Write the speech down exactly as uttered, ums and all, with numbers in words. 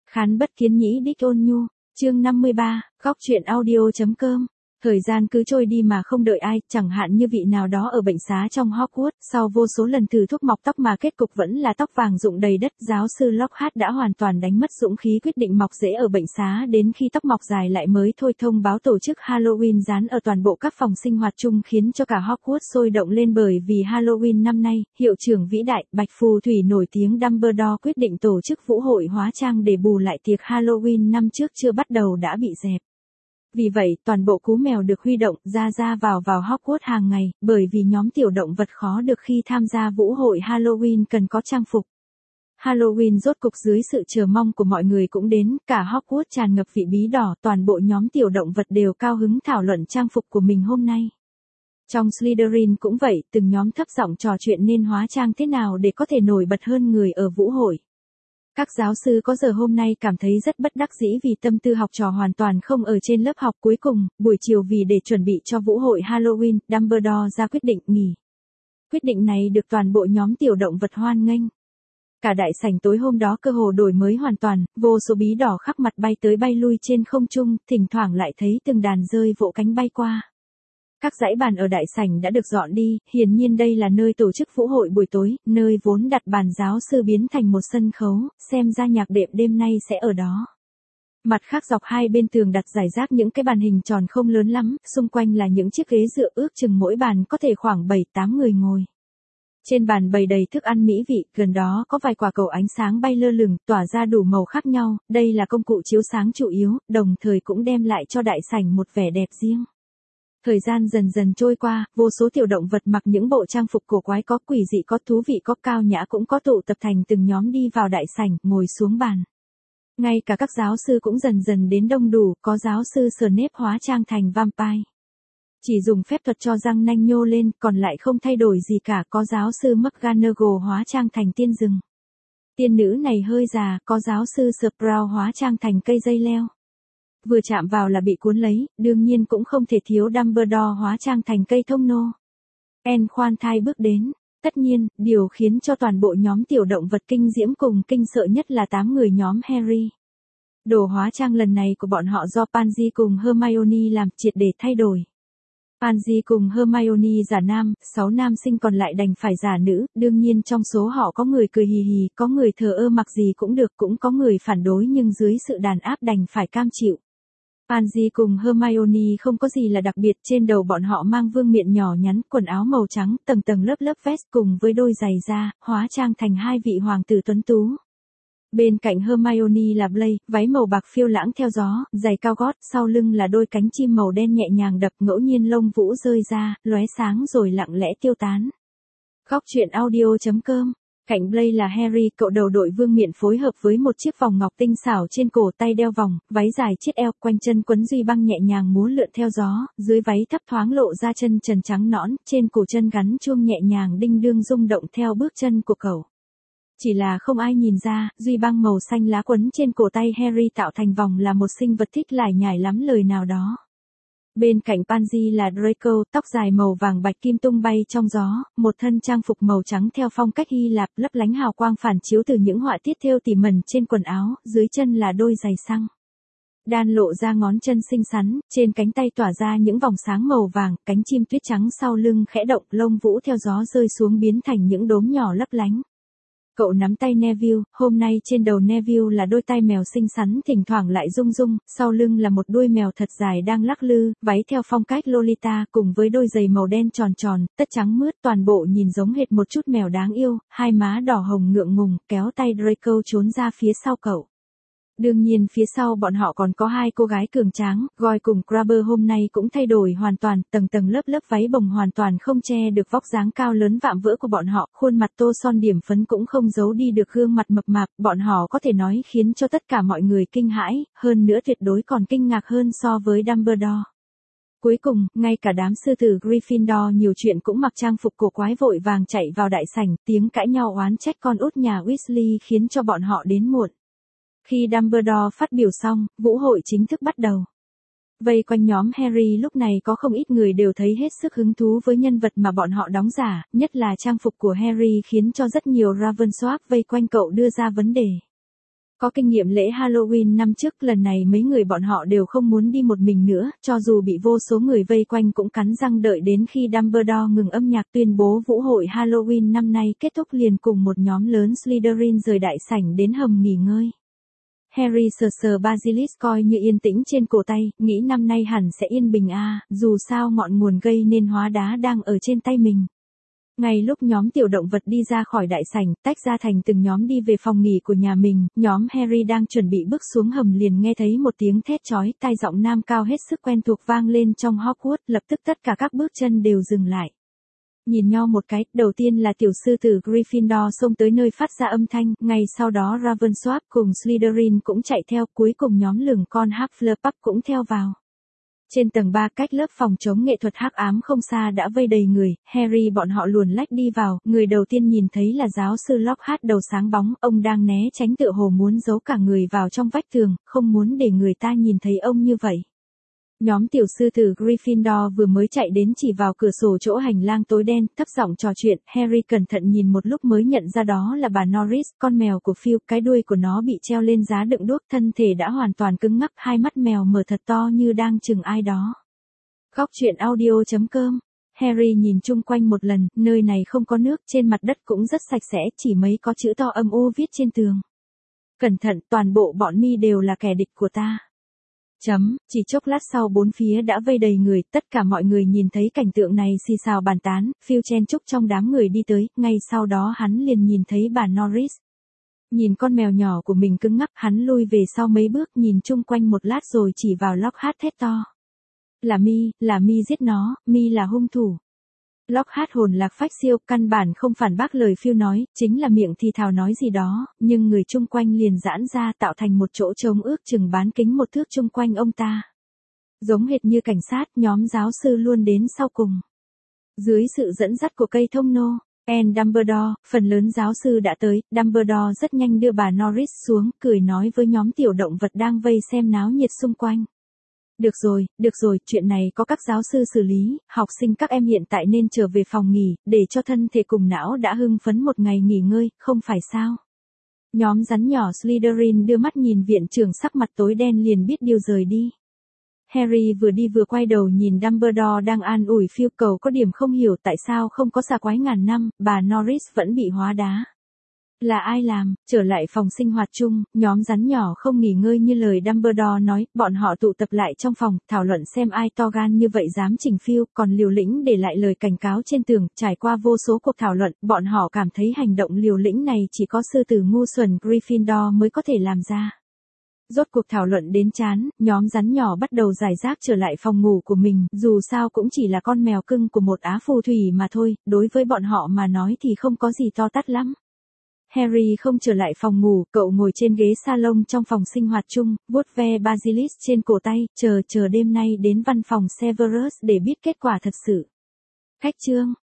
Khán bất kiến nhĩ đích ôn nhu, chương năm mươi ba, góc truyện audio.com. Thời gian cứ trôi đi mà không đợi ai, chẳng hạn như vị nào đó ở bệnh xá trong Hogwarts, sau vô số lần thử thuốc mọc tóc mà kết cục vẫn là tóc vàng rụng đầy đất, giáo sư Lockhart đã hoàn toàn đánh mất dũng khí quyết định mọc rễ ở bệnh xá đến khi tóc mọc dài lại mới thôi thông báo tổ chức Halloween dán ở toàn bộ các phòng sinh hoạt chung khiến cho cả Hogwarts sôi động lên bởi vì Halloween năm nay, hiệu trưởng vĩ đại, Bạch Phù Thủy nổi tiếng Dumbledore quyết định tổ chức vũ hội hóa trang để bù lại tiệc Halloween năm trước chưa bắt đầu đã bị dẹp. Vì vậy, toàn bộ cú mèo được huy động ra ra vào vào Hogwarts hàng ngày, bởi vì nhóm tiểu động vật khó được khi tham gia vũ hội Halloween cần có trang phục. Halloween rốt cục dưới sự chờ mong của mọi người cũng đến, cả Hogwarts tràn ngập vị bí đỏ, toàn bộ nhóm tiểu động vật đều cao hứng thảo luận trang phục của mình hôm nay. Trong Slytherin cũng vậy, từng nhóm thấp giọng trò chuyện nên hóa trang thế nào để có thể nổi bật hơn người ở vũ hội. Các giáo sư có giờ hôm nay cảm thấy rất bất đắc dĩ vì tâm tư học trò hoàn toàn không ở trên lớp học. Cuối cùng, buổi chiều vì để chuẩn bị cho vũ hội Halloween, Dumbledore ra quyết định nghỉ. Quyết định này được toàn bộ nhóm tiểu động vật hoan nghênh. Cả đại sảnh tối hôm đó cơ hồ đổi mới hoàn toàn, vô số bí đỏ khắp mặt bay tới bay lui trên không trung, thỉnh thoảng lại thấy từng đàn rơi vỗ cánh bay qua. Các dãy bàn ở đại sảnh đã được dọn đi, hiển nhiên đây là nơi tổ chức vũ hội buổi tối, nơi vốn đặt bàn giáo sư biến thành một sân khấu, xem ra nhạc đệm đêm nay sẽ ở đó. Mặt khác dọc hai bên tường đặt rải rác những cái bàn hình tròn không lớn lắm, xung quanh là những chiếc ghế dựa ước chừng mỗi bàn có thể khoảng bảy tám người ngồi. Trên bàn bày đầy thức ăn mỹ vị, gần đó có vài quả cầu ánh sáng bay lơ lửng, tỏa ra đủ màu khác nhau, đây là công cụ chiếu sáng chủ yếu, đồng thời cũng đem lại cho đại sảnh một vẻ đẹp riêng. Thời gian dần dần trôi qua, vô số tiểu động vật mặc những bộ trang phục cổ quái có quỷ dị có thú vị có cao nhã cũng có tụ tập thành từng nhóm đi vào đại sảnh, ngồi xuống bàn. Ngay cả các giáo sư cũng dần dần đến đông đủ, có giáo sư Snape hóa trang thành vampire. Chỉ dùng phép thuật cho răng nanh nhô lên, còn lại không thay đổi gì cả, có giáo sư McGonagall hóa trang thành tiên rừng. Tiên nữ này hơi già, có giáo sư Sprout hóa trang thành cây dây leo. Vừa chạm vào là bị cuốn lấy, đương nhiên cũng không thể thiếu Dumbledore hóa trang thành cây thông nô. En khoan thai bước đến. Tất nhiên, điều khiến cho toàn bộ nhóm tiểu động vật kinh diễm cùng kinh sợ nhất là tám người nhóm Harry. Đồ hóa trang lần này của bọn họ do Pansy cùng Hermione làm triệt để thay đổi. Pansy cùng Hermione giả nam, sáu nam sinh còn lại đành phải giả nữ, đương nhiên trong số họ có người cười hì hì, có người thờ ơ mặc gì cũng được, cũng có người phản đối nhưng dưới sự đàn áp đành phải cam chịu. Pansy cùng Hermione không có gì là đặc biệt, trên đầu bọn họ mang vương miện nhỏ nhắn, quần áo màu trắng, tầng tầng lớp lớp vest cùng với đôi giày da, hóa trang thành hai vị hoàng tử tuấn tú. Bên cạnh Hermione là Blaise, váy màu bạc phiêu lãng theo gió, giày cao gót, sau lưng là đôi cánh chim màu đen nhẹ nhàng đập, ngẫu nhiên lông vũ rơi ra, lóe sáng rồi lặng lẽ tiêu tán. Góc truyện audio.com. Cạnh Blaise là Harry, cậu đầu đội vương miện phối hợp với một chiếc vòng ngọc tinh xảo trên cổ tay đeo vòng, váy dài chiết eo, quanh chân quấn duy băng nhẹ nhàng múa lượn theo gió, dưới váy thấp thoáng lộ ra chân trần trắng nõn, trên cổ chân gắn chuông nhẹ nhàng đinh đương rung động theo bước chân của cậu. Chỉ là không ai nhìn ra, duy băng màu xanh lá quấn trên cổ tay Harry tạo thành vòng là một sinh vật thích lải nhải lắm lời nào đó. Bên cạnh Pansy là Draco, tóc dài màu vàng bạch kim tung bay trong gió, một thân trang phục màu trắng theo phong cách Hy Lạp, lấp lánh hào quang phản chiếu từ những họa tiết thêu tỉ mẩn trên quần áo, dưới chân là đôi giày xăng. Đan lộ ra ngón chân xinh xắn, trên cánh tay tỏa ra những vòng sáng màu vàng, cánh chim tuyết trắng sau lưng khẽ động, lông vũ theo gió rơi xuống biến thành những đốm nhỏ lấp lánh. Cậu nắm tay Neville, hôm nay trên đầu Neville là đôi tai mèo xinh xắn thỉnh thoảng lại rung rung, sau lưng là một đuôi mèo thật dài đang lắc lư, váy theo phong cách Lolita cùng với đôi giày màu đen tròn tròn, tất trắng mướt, toàn bộ nhìn giống hệt một chút mèo đáng yêu, hai má đỏ hồng ngượng ngùng, kéo tay Draco trốn ra phía sau cậu. Đương nhiên phía sau bọn họ còn có hai cô gái cường tráng, Goyle cùng Crabber hôm nay cũng thay đổi hoàn toàn, tầng tầng lớp lớp váy bồng hoàn toàn không che được vóc dáng cao lớn vạm vỡ của bọn họ, khuôn mặt tô son điểm phấn cũng không giấu đi được gương mặt mập mạp, bọn họ có thể nói khiến cho tất cả mọi người kinh hãi, hơn nữa tuyệt đối còn kinh ngạc hơn so với Dumbledore. Cuối cùng, ngay cả đám sư tử Gryffindor nhiều chuyện cũng mặc trang phục cổ quái vội vàng chạy vào đại sảnh, tiếng cãi nhau oán trách con út nhà Weasley khiến cho bọn họ đến muộn. Khi Dumbledore phát biểu xong, vũ hội chính thức bắt đầu. Vây quanh nhóm Harry lúc này có không ít người đều thấy hết sức hứng thú với nhân vật mà bọn họ đóng giả, nhất là trang phục của Harry khiến cho rất nhiều Ravensworth vây quanh cậu đưa ra vấn đề. Có kinh nghiệm lễ Halloween năm trước, lần này mấy người bọn họ đều không muốn đi một mình nữa, cho dù bị vô số người vây quanh cũng cắn răng đợi đến khi Dumbledore ngừng âm nhạc tuyên bố vũ hội Halloween năm nay kết thúc liền cùng một nhóm lớn Slytherin rời đại sảnh đến hầm nghỉ ngơi. Harry sờ sờ Basilisk coi như yên tĩnh trên cổ tay, nghĩ năm nay hẳn sẽ yên bình a, dù sao ngọn nguồn gây nên hóa đá đang ở trên tay mình. Ngay lúc nhóm tiểu động vật đi ra khỏi đại sảnh, tách ra thành từng nhóm đi về phòng nghỉ của nhà mình, nhóm Harry đang chuẩn bị bước xuống hầm liền nghe thấy một tiếng thét chói tai, giọng nam cao hết sức quen thuộc vang lên trong Hogwarts, lập tức tất cả các bước chân đều dừng lại. Nhìn nhau một cái, đầu tiên là tiểu sư tử Gryffindor xông tới nơi phát ra âm thanh, ngay sau đó Ravenclaw cùng Slytherin cũng chạy theo, cuối cùng nhóm lửng con Hufflepuff cũng theo vào. Trên tầng ba cách lớp phòng chống nghệ thuật hắc ám không xa đã vây đầy người, Harry bọn họ luồn lách đi vào, người đầu tiên nhìn thấy là giáo sư Lockhart đầu sáng bóng, ông đang né tránh tựa hồ muốn giấu cả người vào trong vách tường, không muốn để người ta nhìn thấy ông như vậy. Nhóm tiểu sư tử Gryffindor vừa mới chạy đến chỉ vào cửa sổ chỗ hành lang tối đen, thấp giọng trò chuyện, Harry cẩn thận nhìn một lúc mới nhận ra đó là bà Norris, con mèo của Phil, cái đuôi của nó bị treo lên giá đựng đuốc, thân thể đã hoàn toàn cứng ngắc, hai mắt mèo mở thật to như đang chừng ai đó. Góc truyện audio chấm com. Harry nhìn chung quanh một lần, nơi này không có nước, trên mặt đất cũng rất sạch sẽ, chỉ mấy có chữ to âm u viết trên tường. Cẩn thận, toàn bộ bọn mi đều là kẻ địch của ta. Chấm, chỉ chốc lát sau bốn phía đã vây đầy người, tất cả mọi người nhìn thấy cảnh tượng này xì xào bàn tán, Phil chen chúc trong đám người đi tới, ngay sau đó hắn liền nhìn thấy bà Norris. Nhìn con mèo nhỏ của mình cứng ngắc, hắn lui về sau mấy bước, nhìn chung quanh một lát rồi chỉ vào Lockhart thét to. Là mi, là mi giết nó, mi là hung thủ. Lockhart hồn lạc phách siêu, căn bản không phản bác lời Phil nói, chính là miệng thì thào nói gì đó, nhưng người chung quanh liền giãn ra tạo thành một chỗ trống ước chừng bán kính một thước chung quanh ông ta. Giống hệt như cảnh sát, nhóm giáo sư luôn đến sau cùng. Dưới sự dẫn dắt của cây thông nô, and Dumbledore, phần lớn giáo sư đã tới, Dumbledore rất nhanh đưa bà Norris xuống, cười nói với nhóm tiểu động vật đang vây xem náo nhiệt xung quanh. Được rồi, được rồi, chuyện này có các giáo sư xử lý, học sinh các em hiện tại nên trở về phòng nghỉ, để cho thân thể cùng não đã hưng phấn một ngày nghỉ ngơi, không phải sao? Nhóm rắn nhỏ Slytherin đưa mắt nhìn viện trưởng sắc mặt tối đen liền biết điều rời đi. Harry vừa đi vừa quay đầu nhìn Dumbledore đang an ủi Phil, cầu có điểm không hiểu tại sao không có xà quái ngàn năm, bà Norris vẫn bị hóa đá. Là ai làm? Trở lại phòng sinh hoạt chung, nhóm rắn nhỏ không nghỉ ngơi như lời Dumbledore nói, bọn họ tụ tập lại trong phòng, thảo luận xem ai to gan như vậy dám chỉnh Phil, còn liều lĩnh để lại lời cảnh cáo trên tường, trải qua vô số cuộc thảo luận, bọn họ cảm thấy hành động liều lĩnh này chỉ có sư tử ngu xuẩn Gryffindor mới có thể làm ra. Rốt cuộc thảo luận đến chán, nhóm rắn nhỏ bắt đầu giải rác trở lại phòng ngủ của mình, dù sao cũng chỉ là con mèo cưng của một á phù thủy mà thôi, đối với bọn họ mà nói thì không có gì to tát lắm. Harry không trở lại phòng ngủ, cậu ngồi trên ghế salon trong phòng sinh hoạt chung, vuốt ve Basilisk trên cổ tay, chờ chờ đêm nay đến văn phòng Severus để biết kết quả thật sự. Khách chương